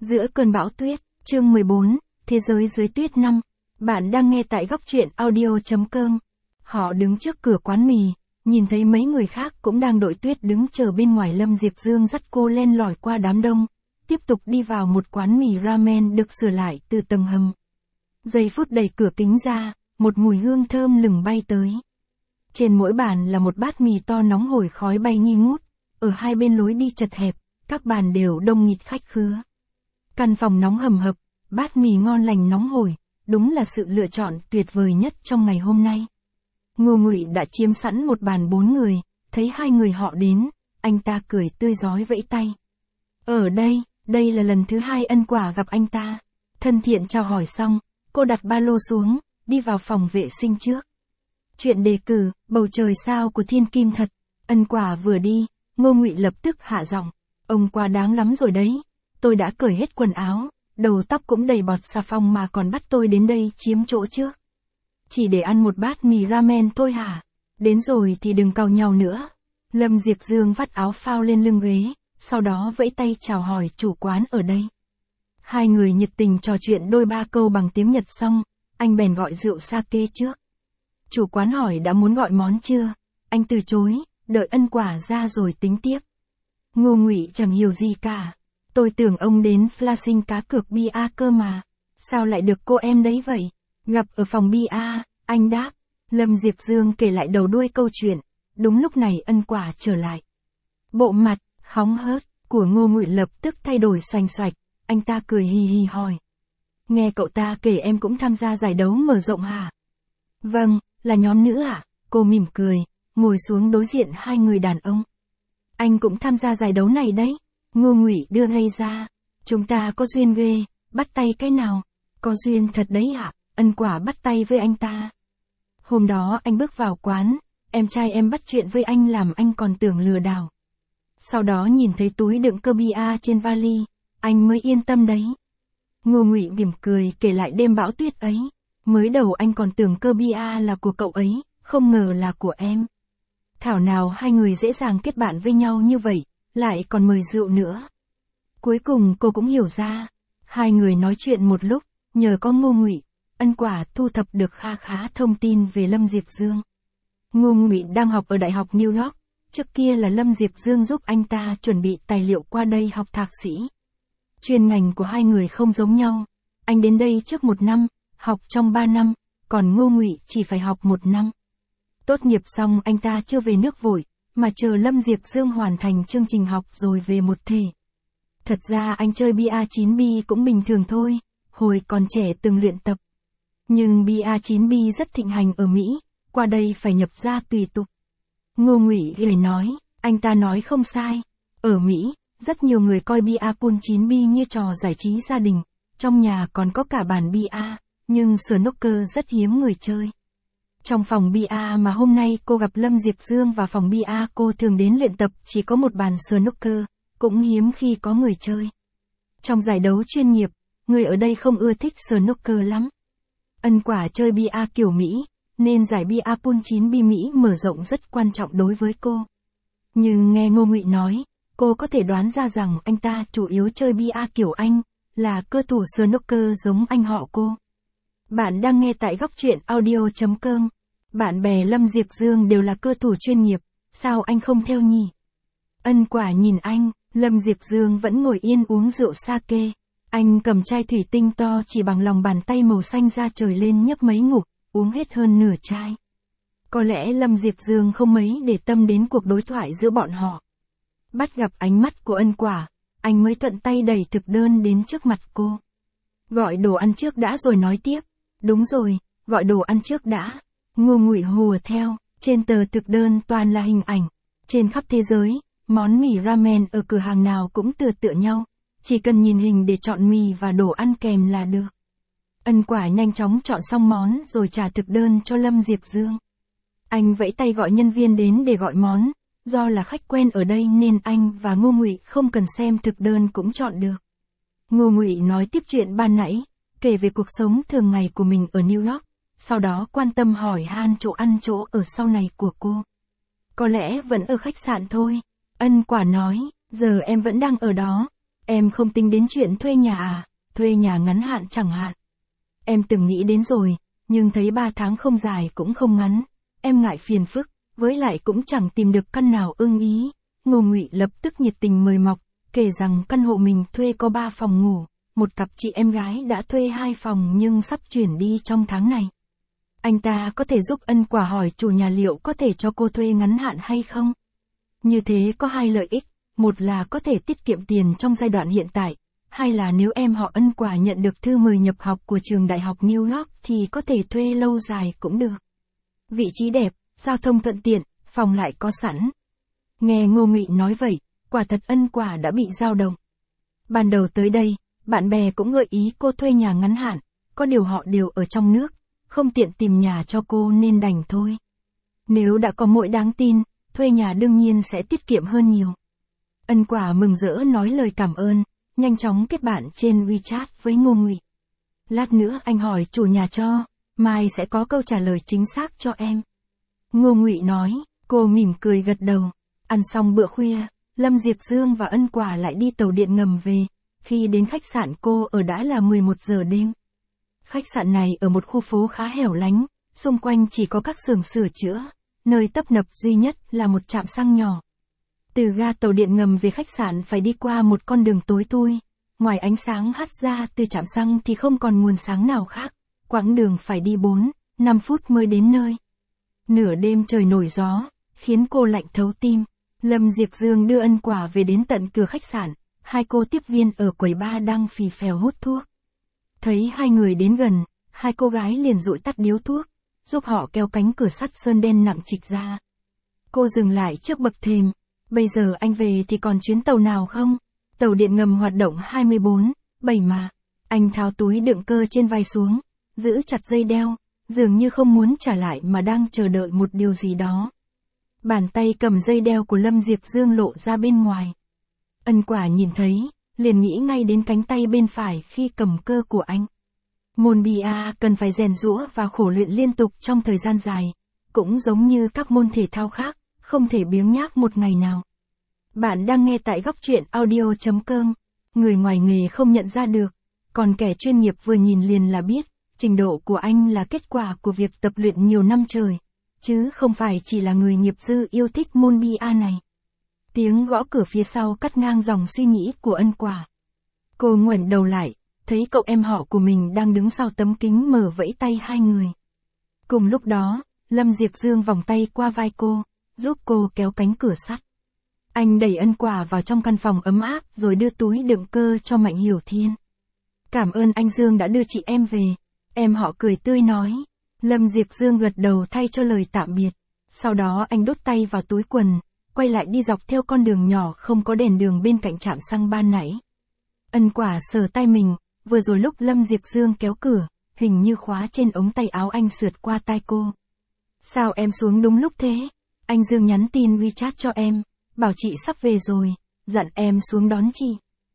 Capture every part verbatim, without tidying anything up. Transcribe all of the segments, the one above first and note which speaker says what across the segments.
Speaker 1: Giữa cơn bão tuyết, chương mười bốn, Thế giới dưới tuyết năm. Bạn đang nghe tại góc truyện audio.com. Họ đứng trước cửa quán mì, nhìn thấy mấy người khác cũng đang đội tuyết đứng chờ bên ngoài. Lâm Diệp Dương dắt cô len lỏi qua đám đông, tiếp tục đi vào một quán mì ramen được sửa lại từ tầng hầm. Giây phút đẩy cửa kính ra, một mùi hương thơm lừng bay tới. Trên mỗi bàn là một bát mì to nóng hổi, khói bay nghi ngút. Ở hai bên lối đi chật hẹp, các bàn đều đông nghịt khách khứa. Căn phòng nóng hầm hập, bát mì ngon lành nóng hổi, đúng là sự lựa chọn tuyệt vời nhất trong ngày hôm nay. Ngô Ngụy đã chiếm sẵn một bàn bốn người, thấy hai người họ đến, anh ta cười tươi rói vẫy tay. Ở đây, đây là lần thứ hai Ân Quả gặp anh ta. Thân thiện chào hỏi xong, cô đặt ba lô xuống, đi vào phòng vệ sinh trước. Chuyện đề cử, bầu trời sao của thiên kim thật. Ân Quả vừa đi, Ngô Ngụy lập tức hạ giọng. Ông quá đáng lắm rồi đấy. Tôi đã cởi hết quần áo, đầu tóc cũng đầy bọt xà phòng mà còn bắt tôi đến đây chiếm chỗ trước. Chỉ để ăn một bát mì ramen thôi hả? Đến rồi thì đừng càu nhau nữa. Lâm Diệp Dương vắt áo phao lên lưng ghế, sau đó vẫy tay chào hỏi chủ quán ở đây. Hai người nhiệt tình trò chuyện đôi ba câu bằng tiếng Nhật xong, anh bèn gọi rượu sake trước. Chủ quán hỏi đã muốn gọi món chưa? Anh từ chối, đợi Ân Quả ra rồi tính tiếp. Ngô Ngụy chẳng hiểu gì cả. Tôi tưởng ông đến flashing cá cược bia cơ mà. Sao lại được cô em đấy vậy? Gặp ở phòng bia, anh đáp. Lâm Diệp Dương kể lại đầu đuôi câu chuyện. Đúng lúc này Ân Quả trở lại. Bộ mặt, hóng hớt, của Ngô Ngụy lập tức thay đổi xoành xoạch. Anh ta cười hì hì hỏi. Nghe cậu ta kể em cũng tham gia giải đấu mở rộng hả? Vâng, là nhóm nữ à? Cô mỉm cười, ngồi xuống đối diện hai người đàn ông. Anh cũng tham gia giải đấu này đấy. Ngô Ngụy đưa ngay ra. Chúng ta có duyên ghê, bắt tay cái nào? Có duyên thật đấy ạ. Ân Quả bắt tay với anh ta. Hôm đó anh bước vào quán, em trai em bắt chuyện với anh làm anh còn tưởng lừa đảo. Sau đó nhìn thấy túi đựng cơ bia trên vali, anh mới yên tâm đấy. Ngô Ngụy mỉm cười kể lại đêm bão tuyết ấy. Mới đầu anh còn tưởng cơ bia là của cậu ấy, không ngờ là của em. Thảo nào hai người dễ dàng kết bạn với nhau như vậy, lại còn mời rượu nữa. Cuối cùng cô cũng hiểu ra. Hai người nói chuyện một lúc, nhờ có Ngô Ngụy, Ân Quả thu thập được kha khá thông tin về Lâm Diệp Dương. Ngô Ngụy đang học ở Đại học New York, trước kia là Lâm Diệp Dương giúp anh ta chuẩn bị tài liệu qua đây học thạc sĩ. Chuyên ngành của hai người không giống nhau, anh đến đây trước một năm, học trong ba năm, còn Ngô Ngụy chỉ phải học một năm. Tốt nghiệp xong anh ta chưa về nước vội, mà chờ Lâm Diệp Dương hoàn thành chương trình học rồi về một thể. Thật ra anh chơi bia chín bi cũng bình thường thôi, hồi còn trẻ từng luyện tập. Nhưng bia chín bi rất thịnh hành ở Mỹ, qua đây phải nhập ra tùy tục. Ngô Ngụy lời nói, anh ta nói không sai. Ở Mỹ, rất nhiều người coi bia pool chín bi như trò giải trí gia đình, trong nhà còn có cả bàn bia, nhưng snooker rất hiếm người chơi. Trong phòng bia mà hôm nay cô gặp Lâm Diệp Dương và phòng bia cô thường đến luyện tập chỉ có một bàn snooker, cũng hiếm khi có người chơi. Trong giải đấu chuyên nghiệp, người ở đây không ưa thích snooker lắm. Ân Quả chơi bia kiểu Mỹ, nên giải bia pool chín bi Mỹ mở rộng rất quan trọng đối với cô. Nhưng nghe Ngô Ngụy nói, cô có thể đoán ra rằng anh ta chủ yếu chơi bia kiểu Anh, là cơ thủ snooker giống anh họ cô. Bạn đang nghe tại góc truyện audio.com. Bạn bè Lâm Diệp Dương đều là cơ thủ chuyên nghiệp, sao anh không theo nhỉ? Ân Quả nhìn anh, Lâm Diệp Dương vẫn ngồi yên uống rượu sake. Anh cầm chai thủy tinh to chỉ bằng lòng bàn tay màu xanh ra trời lên nhấp mấy ngụm, uống hết hơn nửa chai. Có lẽ Lâm Diệp Dương không mấy để tâm đến cuộc đối thoại giữa bọn họ. Bắt gặp ánh mắt của Ân Quả, anh mới thuận tay đẩy thực đơn đến trước mặt cô. Gọi đồ ăn trước đã rồi nói tiếp. Đúng rồi, gọi đồ ăn trước đã. Ngô Ngụy hùa theo, trên tờ thực đơn toàn là hình ảnh. Trên khắp thế giới, món mì ramen ở cửa hàng nào cũng tựa tựa nhau. Chỉ cần nhìn hình để chọn mì và đồ ăn kèm là được. Ân Quả nhanh chóng chọn xong món rồi trả thực đơn cho Lâm Diệp Dương. Anh vẫy tay gọi nhân viên đến để gọi món. Do là khách quen ở đây nên anh và Ngô Ngụy không cần xem thực đơn cũng chọn được. Ngô Ngụy nói tiếp chuyện ban nãy, kể về cuộc sống thường ngày của mình ở New York, sau đó quan tâm hỏi han chỗ ăn chỗ ở sau này của cô. Có lẽ vẫn ở khách sạn thôi. Ân Quả nói, giờ em vẫn đang ở đó. Em không tính đến chuyện thuê nhà à, thuê nhà ngắn hạn chẳng hạn. Em từng nghĩ đến rồi, nhưng thấy ba tháng không dài cũng không ngắn. Em ngại phiền phức, với lại cũng chẳng tìm được căn nào ưng ý. Ngô Ngụy lập tức nhiệt tình mời mọc, kể rằng căn hộ mình thuê có ba phòng ngủ, một cặp chị em gái đã thuê hai phòng nhưng sắp chuyển đi trong tháng này. Anh ta có thể giúp Ân Quả hỏi chủ nhà liệu có thể cho cô thuê ngắn hạn hay không. Như thế có hai lợi ích, một là có thể tiết kiệm tiền trong giai đoạn hiện tại, hai là nếu em họ Ân Quả nhận được thư mời nhập học của trường đại học New York thì có thể thuê lâu dài cũng được. Vị trí đẹp, giao thông thuận tiện, phòng lại có sẵn. Nghe Ngô Ngụy nói vậy, quả thật Ân Quả đã bị dao động. Ban đầu tới đây, bạn bè cũng gợi ý cô thuê nhà ngắn hạn, có điều họ đều ở trong nước, không tiện tìm nhà cho cô nên đành thôi. Nếu đã có mội đáng tin, thuê nhà đương nhiên sẽ tiết kiệm hơn nhiều. Ân Quả mừng rỡ nói lời cảm ơn, nhanh chóng kết bạn trên WeChat với Ngô Ngụy. Lát nữa anh hỏi chủ nhà cho, mai sẽ có câu trả lời chính xác cho em. Ngô Ngụy nói, cô mỉm cười gật đầu. Ăn xong bữa khuya, Lâm Diệp Dương và Ân Quả lại đi tàu điện ngầm về. Khi đến khách sạn cô ở đã là mười một giờ đêm. Khách sạn này ở một khu phố khá hẻo lánh, xung quanh chỉ có các xưởng sửa chữa, nơi tấp nập duy nhất là một trạm xăng nhỏ. Từ ga tàu điện ngầm về khách sạn phải đi qua một con đường tối thui, ngoài ánh sáng hắt ra từ trạm xăng thì không còn nguồn sáng nào khác, quãng đường phải đi bốn, năm phút mới đến nơi. Nửa đêm trời nổi gió, khiến cô lạnh thấu tim. Lâm Diệp Dương đưa Ân Quả về đến tận cửa khách sạn, hai cô tiếp viên ở quầy bar đang phì phèo hút thuốc. Thấy hai người đến gần, hai cô gái liền dụi tắt điếu thuốc, giúp họ kéo cánh cửa sắt sơn đen nặng trịch ra. Cô dừng lại trước bậc thềm, bây giờ anh về thì còn chuyến tàu nào không? Tàu điện ngầm hoạt động hai mươi bốn, bảy mà. Anh tháo túi đựng cơ trên vai xuống, giữ chặt dây đeo, dường như không muốn trả lại mà đang chờ đợi một điều gì đó. Bàn tay cầm dây đeo của Lâm Diệp Dương lộ ra bên ngoài. Ân Quả nhìn thấy, liền nghĩ ngay đến cánh tay bên phải khi cầm cơ của anh. Môn bia cần phải rèn giũa và khổ luyện liên tục trong thời gian dài, cũng giống như các môn thể thao khác, không thể biếng nhác một ngày nào. Bạn đang nghe tại góc truyện audio chấm com, người ngoài nghề không nhận ra được, còn kẻ chuyên nghiệp vừa nhìn liền là biết, trình độ của anh là kết quả của việc tập luyện nhiều năm trời, chứ không phải chỉ là người nghiệp dư yêu thích môn bia này. Tiếng gõ cửa phía sau cắt ngang dòng suy nghĩ của Ân Quả. Cô ngoảnh đầu lại, thấy cậu em họ của mình đang đứng sau tấm kính mở vẫy tay hai người. Cùng lúc đó, Lâm Diệp Dương vòng tay qua vai cô, giúp cô kéo cánh cửa sắt. Anh đẩy Ân Quả vào trong căn phòng ấm áp rồi đưa túi đựng cơ cho Mạnh Hiểu Thiên. Cảm ơn anh Dương đã đưa chị em về. Em họ cười tươi nói. Lâm Diệp Dương gật đầu thay cho lời tạm biệt. Sau đó anh đút tay vào túi quần, quay lại đi dọc theo con đường nhỏ không có đèn đường bên cạnh trạm xăng ban nãy. Ân Quả sờ tay mình, vừa rồi lúc Lâm Diệp Dương kéo cửa, hình như khóa trên ống tay áo anh sượt qua tai cô. Sao em xuống đúng lúc thế? Anh Dương nhắn tin WeChat cho em, bảo chị sắp về rồi, dặn em xuống đón chị.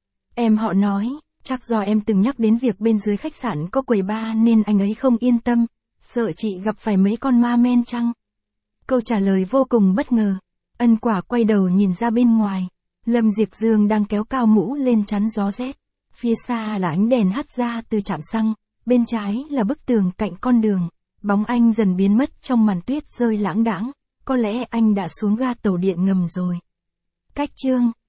Speaker 1: Em họ nói, chắc do em từng nhắc đến việc bên dưới khách sạn có quầy bar nên anh ấy không yên tâm, sợ chị gặp phải mấy con ma men chăng? Câu trả lời vô cùng bất ngờ. Ân Quả quay đầu nhìn ra bên ngoài, Lâm Diệp Dương đang kéo cao mũ lên chắn gió rét. Phía xa là ánh đèn hắt ra từ trạm xăng, bên trái là bức tường cạnh con đường, bóng anh dần biến mất trong màn tuyết rơi lãng đãng, có lẽ anh đã xuống ga tàu điện ngầm rồi. Cách chương